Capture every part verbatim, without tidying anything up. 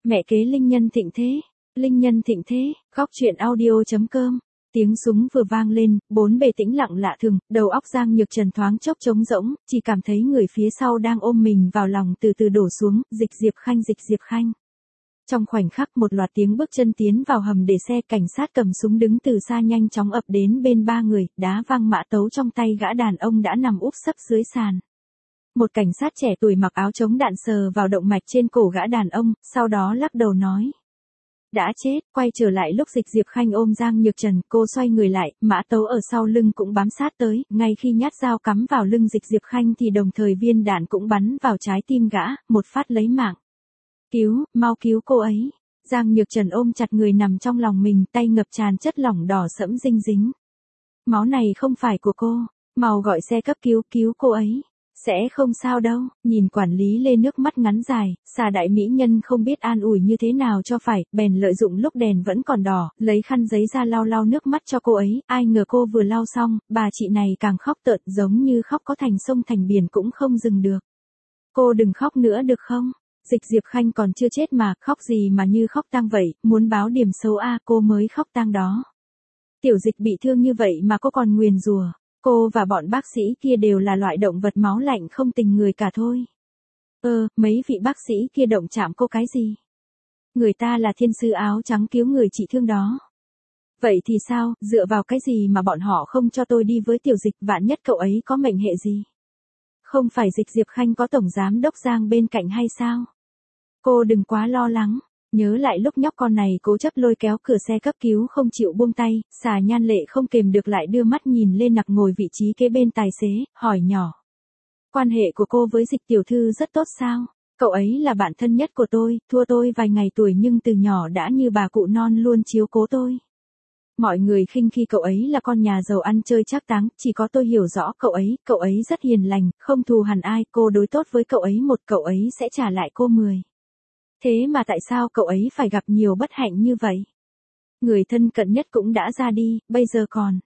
Mẹ kế linh nhân thịnh thế, linh nhân thịnh thế, góc chuyện audio.com. Tiếng súng vừa vang lên, bốn bề tĩnh lặng lạ thường, đầu óc Giang Nhược Trần thoáng chốc trống rỗng, chỉ cảm thấy người phía sau đang ôm mình vào lòng từ từ đổ xuống, Dịch Diệp Khanh Dịch Diệp Khanh. Trong khoảnh khắc một loạt tiếng bước chân tiến vào hầm để xe, cảnh sát cầm súng đứng từ xa nhanh chóng ập đến bên ba người, đá văng mã tấu trong tay gã đàn ông đã nằm úp sấp dưới sàn. Một cảnh sát trẻ tuổi mặc áo chống đạn sờ vào động mạch trên cổ gã đàn ông, sau đó lắc đầu nói. Đã chết, quay trở lại lúc Dịch Diệp Khanh ôm Giang Nhược Trần, cô xoay người lại, mã tấu ở sau lưng cũng bám sát tới, ngay khi nhát dao cắm vào lưng Dịch Diệp Khanh thì đồng thời viên đạn cũng bắn vào trái tim gã, một phát lấy mạng. Cứu, mau cứu cô ấy. Giang Nhược Trần ôm chặt người nằm trong lòng mình, tay ngập tràn chất lỏng đỏ sẫm dinh dính. Máu này không phải của cô, mau gọi xe cấp cứu, cứu cô ấy. Sẽ không sao đâu, nhìn quản lý Lê nước mắt ngắn dài, xà đại mỹ nhân không biết an ủi như thế nào cho phải, bèn lợi dụng lúc đèn vẫn còn đỏ, lấy khăn giấy ra lau lau nước mắt cho cô ấy, ai ngờ cô vừa lau xong, bà chị này càng khóc tợn giống như khóc có thành sông thành biển cũng không dừng được. Cô đừng khóc nữa được không? Dịch Diệp Khanh còn chưa chết mà, khóc gì mà như khóc tang vậy, muốn báo điểm xấu a cô mới khóc tang đó. Tiểu Dịch bị thương như vậy mà cô còn nguyền rủa. Cô và bọn bác sĩ kia đều là loại động vật máu lạnh không tình người cả thôi. Ơ, mấy vị bác sĩ kia động chạm cô cái gì? Người ta là thiên sư áo trắng cứu người trị thương đó. Vậy thì sao, dựa vào cái gì mà bọn họ không cho tôi đi với Tiểu Dịch, vạn nhất cậu ấy có mệnh hệ gì? Không phải Dịch Diệp Khanh có tổng giám đốc Giang bên cạnh hay sao? Cô đừng quá lo lắng. Nhớ lại lúc nhóc con này cố chấp lôi kéo cửa xe cấp cứu không chịu buông tay, xà Nhan Lệ không kềm được lại đưa mắt nhìn lên Nặc ngồi vị trí kế bên tài xế, hỏi nhỏ. Quan hệ của cô với Dịch tiểu thư rất tốt sao? Cậu ấy là bạn thân nhất của tôi, thua tôi vài ngày tuổi nhưng từ nhỏ đã như bà cụ non luôn chiếu cố tôi. Mọi người khinh khi cậu ấy là con nhà giàu ăn chơi trác táng, chỉ có tôi hiểu rõ cậu ấy, cậu ấy rất hiền lành, không thù hằn ai, cô đối tốt với cậu ấy một, cậu ấy sẽ trả lại cô mười. Thế mà tại sao cậu ấy phải gặp nhiều bất hạnh như vậy? Người thân cận nhất cũng đã ra đi, bây giờ còn.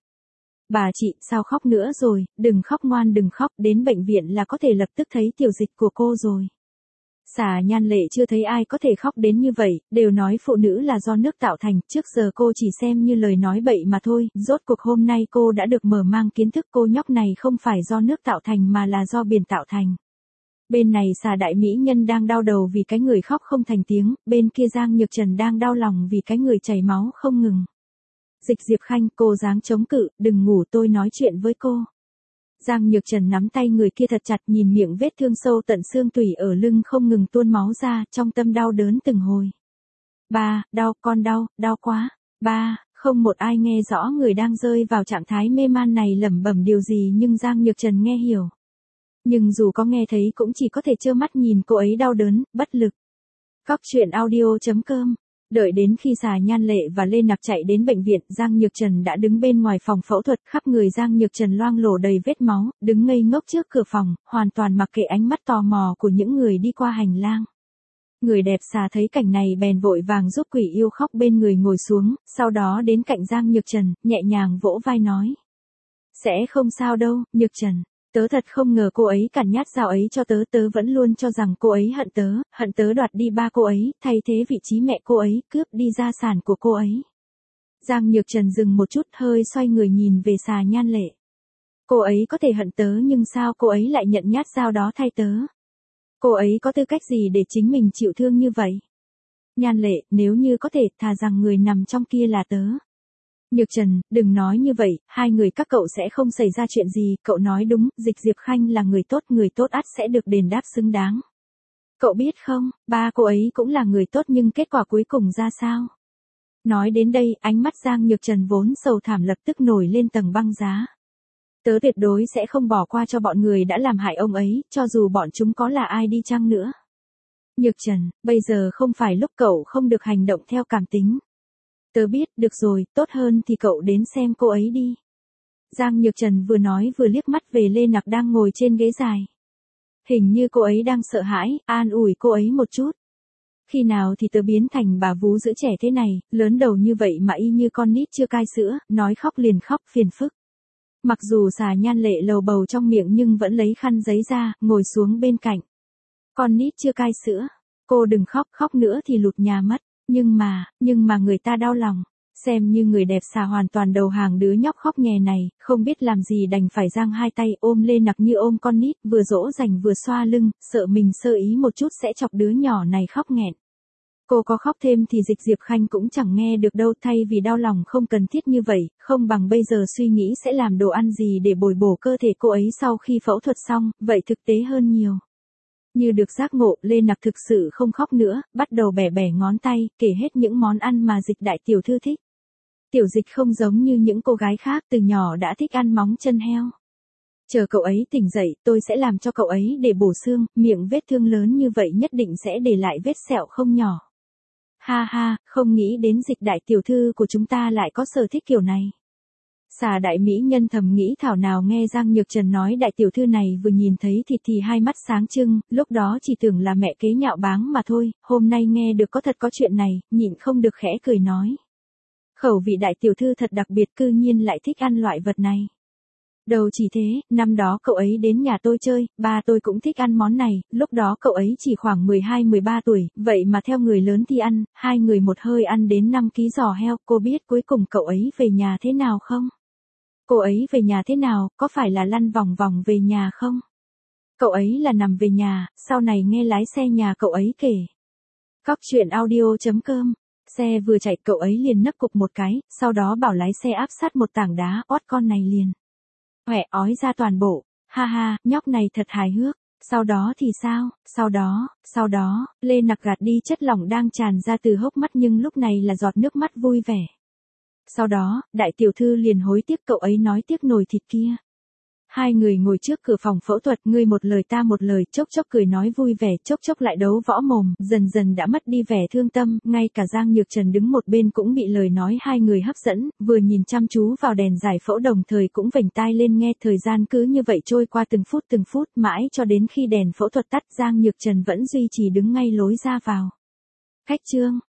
Bà chị, sao khóc nữa rồi, đừng khóc ngoan đừng khóc, đến bệnh viện là có thể lập tức thấy Tiểu Dịch của cô rồi. Xà Nhan Lệ chưa thấy ai có thể khóc đến như vậy, đều nói phụ nữ là do nước tạo thành, trước giờ cô chỉ xem như lời nói bậy mà thôi, rốt cuộc hôm nay cô đã được mở mang kiến thức, cô nhóc này không phải do nước tạo thành mà là do biển tạo thành. Bên này xà đại mỹ nhân đang đau đầu vì cái người khóc không thành tiếng, bên kia Giang Nhược Trần đang đau lòng vì cái người chảy máu không ngừng. Dịch Diệp Khanh, cô dáng chống cự, đừng ngủ tôi nói chuyện với cô. Giang Nhược Trần nắm tay người kia thật chặt nhìn miệng vết thương sâu tận xương tủy ở lưng không ngừng tuôn máu ra, trong tâm đau đớn từng hồi. Ba, đau, con đau, đau quá. Ba, không một ai nghe rõ người đang rơi vào trạng thái mê man này lẩm bẩm điều gì nhưng Giang Nhược Trần nghe hiểu. Nhưng dù có nghe thấy cũng chỉ có thể trơ mắt nhìn cô ấy đau đớn, bất lực. Góc chuyện audio.com. Đợi đến khi xà Nhan Lệ và Lê Nặc chạy đến bệnh viện, Giang Nhược Trần đã đứng bên ngoài phòng phẫu thuật, khắp người Giang Nhược Trần loang lổ đầy vết máu, đứng ngây ngốc trước cửa phòng, hoàn toàn mặc kệ ánh mắt tò mò của những người đi qua hành lang. Người đẹp xà thấy cảnh này bèn vội vàng giúp quỷ yêu khóc bên người ngồi xuống, sau đó đến cạnh Giang Nhược Trần, nhẹ nhàng vỗ vai nói. Sẽ không sao đâu, Nhược Trần. Tớ thật không ngờ cô ấy cản nhát dao ấy cho tớ, tớ vẫn luôn cho rằng cô ấy hận tớ, hận tớ đoạt đi ba cô ấy, thay thế vị trí mẹ cô ấy, cướp đi gia sản của cô ấy. Giang Nhược Trần dừng một chút hơi xoay người nhìn về xà Nhan Lệ. Cô ấy có thể hận tớ nhưng sao cô ấy lại nhận nhát dao đó thay tớ? Cô ấy có tư cách gì để chính mình chịu thương như vậy? Nhan Lệ, nếu như có thể, thà rằng người nằm trong kia là tớ. Nhược Trần, đừng nói như vậy, hai người các cậu sẽ không xảy ra chuyện gì, cậu nói đúng, Dịch Diệp Khanh là người tốt, người tốt ắt sẽ được đền đáp xứng đáng. Cậu biết không, ba cô ấy cũng là người tốt nhưng kết quả cuối cùng ra sao? Nói đến đây, ánh mắt Giang Nhược Trần vốn sầu thảm lập tức nổi lên tầng băng giá. Tớ tuyệt đối sẽ không bỏ qua cho bọn người đã làm hại ông ấy, cho dù bọn chúng có là ai đi chăng nữa. Nhược Trần, bây giờ không phải lúc cậu không được hành động theo cảm tính. Tớ biết, được rồi, tốt hơn thì cậu đến xem cô ấy đi. Giang Nhược Trần vừa nói vừa liếc mắt về Lê Nặc đang ngồi trên ghế dài. Hình như cô ấy đang sợ hãi, an ủi cô ấy một chút. Khi nào thì tớ biến thành bà vú giữ trẻ thế này, lớn đầu như vậy mà y như con nít chưa cai sữa, nói khóc liền khóc, phiền phức. Mặc dù xà Nhan Lệ lầu bầu trong miệng nhưng vẫn lấy khăn giấy ra, ngồi xuống bên cạnh. Con nít chưa cai sữa. Cô đừng khóc, khóc nữa thì lụt nhà mất. Nhưng mà, nhưng mà người ta đau lòng. Xem như người đẹp xà hoàn toàn đầu hàng đứa nhóc khóc nhè này, không biết làm gì đành phải giang hai tay ôm Lê Nặc như ôm con nít, vừa dỗ dành vừa xoa lưng, sợ mình sơ ý một chút sẽ chọc đứa nhỏ này khóc nghẹn. Cô có khóc thêm thì Dịch Diệp Khanh cũng chẳng nghe được đâu, thay vì đau lòng không cần thiết như vậy, không bằng bây giờ suy nghĩ sẽ làm đồ ăn gì để bồi bổ cơ thể cô ấy sau khi phẫu thuật xong, vậy thực tế hơn nhiều. Như được giác ngộ, Lê Nặc thực sự không khóc nữa, bắt đầu bẻ bẻ ngón tay, kể hết những món ăn mà Dịch đại tiểu thư thích. Tiểu Dịch không giống như những cô gái khác, từ nhỏ đã thích ăn móng chân heo. Chờ cậu ấy tỉnh dậy, tôi sẽ làm cho cậu ấy để bổ xương, miệng vết thương lớn như vậy nhất định sẽ để lại vết sẹo không nhỏ. Ha ha, không nghĩ đến Dịch đại tiểu thư của chúng ta lại có sở thích kiểu này. Xà đại mỹ nhân thầm nghĩ thảo nào nghe Giang Nhược Trần nói đại tiểu thư này vừa nhìn thấy thịt thì hai mắt sáng trưng, lúc đó chỉ tưởng là mẹ kế nhạo báng mà thôi, hôm nay nghe được có thật có chuyện này, nhịn không được khẽ cười nói. Khẩu vị đại tiểu thư thật đặc biệt, cư nhiên lại thích ăn loại vật này. Đâu chỉ thế, năm đó cậu ấy đến nhà tôi chơi, ba tôi cũng thích ăn món này, lúc đó cậu ấy chỉ khoảng mười hai mười ba tuổi, vậy mà theo người lớn thì ăn, hai người một hơi ăn đến năm ký giò heo, cô biết cuối cùng cậu ấy về nhà thế nào không? Cô ấy về nhà thế nào, có phải là lăn vòng vòng về nhà không? Cậu ấy là nằm về nhà, sau này nghe lái xe nhà cậu ấy kể. Cóc truyện audio chấm com. Xe vừa chạy cậu ấy liền nấp cục một cái, sau đó bảo lái xe áp sát một tảng đá, ót con này liền. Hoẹ ói ra toàn bộ, ha ha, nhóc này thật hài hước. Sau đó thì sao, sau đó, sau đó, Lê Nặc gạt đi chất lỏng đang tràn ra từ hốc mắt nhưng lúc này là giọt nước mắt vui vẻ. Sau đó, đại tiểu thư liền hối tiếc cậu ấy nói tiếc nồi thịt kia. Hai người ngồi trước cửa phòng phẫu thuật, ngươi một lời ta một lời, chốc chốc cười nói vui vẻ, chốc chốc lại đấu võ mồm, dần dần đã mất đi vẻ thương tâm, ngay cả Giang Nhược Trần đứng một bên cũng bị lời nói hai người hấp dẫn, vừa nhìn chăm chú vào đèn giải phẫu đồng thời cũng vểnh tai lên nghe, thời gian cứ như vậy trôi qua từng phút từng phút, mãi cho đến khi đèn phẫu thuật tắt, Giang Nhược Trần vẫn duy trì đứng ngay lối ra vào. Khách trương.